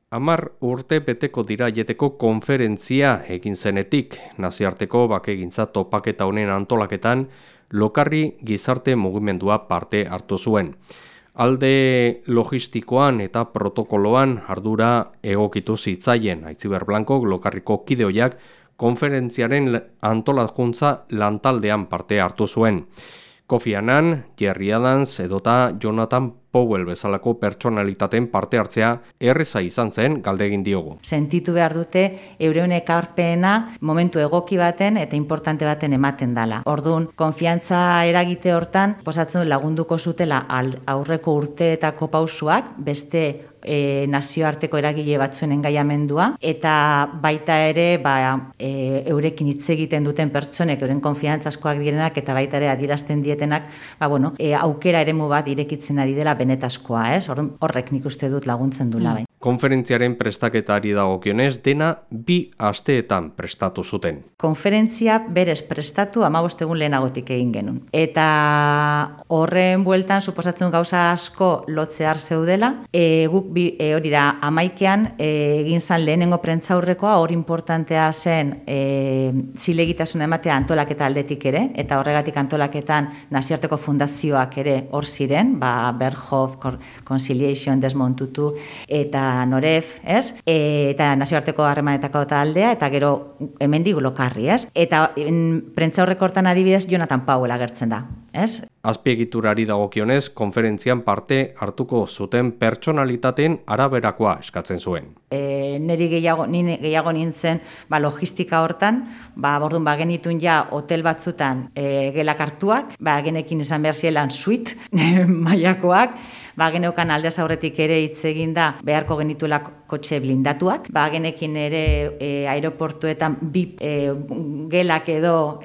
10 urte beteko dira aieteko konferentzia egin zenetik, nazioarteko bakegintza topaketa honen antolaketan lokarri gizarte mugimendua parte hartu zuen. Alde logistikoan eta protokoloan ardura egokitu zitzaien, Aitziber Blankok lokarriko kideoiak konferentziaren antolakuntza lantaldean parte hartu zuen. Kofi Annan, Jerry Adams edota Jonathan Powell bezalako pertsonalitateen parte hartzea erreza izan zen galdegin diogu. Sentitu behar dute euren ekarpena momentu egoki baten eta importante baten ematen dala. Orduan, konfiantza eragite hortan, posatzen lagunduko zutela aurreko urteetako pausuak, beste nazioarteko eragile batzuen engaiamendua, eta baita ere eurekin hitz egiten duten pertsonek, euren konfiantzazkoak direnak, eta baita ere adierazten dietenak, aukera eremu bat irekitzen ari dela benetazkoa, ez? Horrek nik uste dut laguntzen dula bai. Konferentziaren prestaketari dagokionez, dena 2 asteetan prestatu zuten. Konferentzia berez prestatu 15 egun lehenagotik egin genuen. Eta horren bueltan, suposatzen gauza asko lotzear zeudela, guk hori da, 11an egin zan lehenengo prentzaurrekoa, hor importantea zen zilegitasuna ematea antolaketa aldetik ere, eta horregatik antolaketan nazioarteko fundazioak ere hor ziren, Berghof, Conciliation, Desmond Tutu, eta Noref, ez? Eta nazioarteko harremanetako taldea, eta gero hemendik lokarri, ez? Eta prentzaurreko hortan adibidez Jonathan Powell agertzen da, ez? Azpiegiturari dagokionez, konferentzian parte hartuko zuten pertsonalitateen araberakoa eskatzen zuen. Niri gehiago nintzen logistika hortan, orduan genitun ja hotel batzutan gelak hartuak, genekin izan behar zielan suite mailakoak, geneukan aldez aurretik ere hitz egin da beharko genituela kotxe blindatuak, genekin ere aeroportuetan 2 gelak edo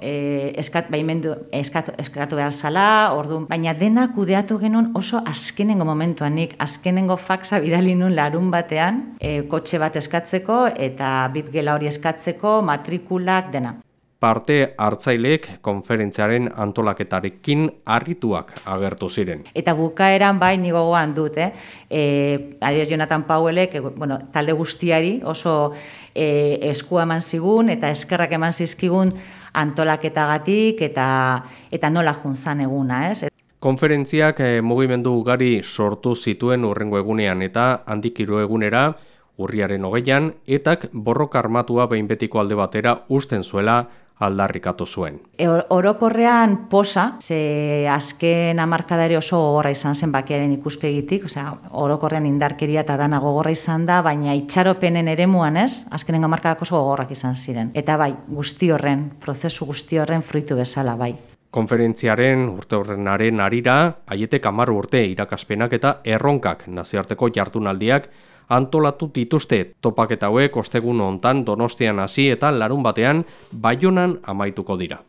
eskatu behar zala, orduan, baina dena kudeatu genuen oso azkenengo momentuan, nik azkenengo faxa bidali nun larun batean, kotxe bat eskatzeko eta 2 gela hori eskatzeko, matrikulak, dena. Parte hartzaileek konferentziaren antolaketarekin harrituak agertu ziren. Eta bukaeran ni gogoan dut, adibidez Jonathan Powellek, talde guztiari oso eskua eman zigun eta eskerrak eman zizkigun antolaketagatik eta nola juntzan eguna, ez? Konferentziak mugimendu ugari sortu zituen hurrengo egunean eta handik 3 egunera, urriaren 20an, etak borroka armatua behin betiko alde batera uzten zuela aldarrikatu zuen. Orokorrean posa, ze azken hamarkada ere oso gogorra izan zen bakearen ikuspegitik, orokorrean indarkeria eta dana gogorra izan da, baina itxaropenen eremuan ez, azkenen hamarkadak oso gogorrak izan ziren. Eta guzti horren, prozesu guzti horren fruitu bezala bai. Konferentziaren urteurrenaren harira, Aietek 10 urte irakaspenak eta erronkak nazioarteko jardunaldiak antolatu dituzte. Topaketa hauek ostegun hontan Donostian hasi eta larunbatean Baionan amaituko dira.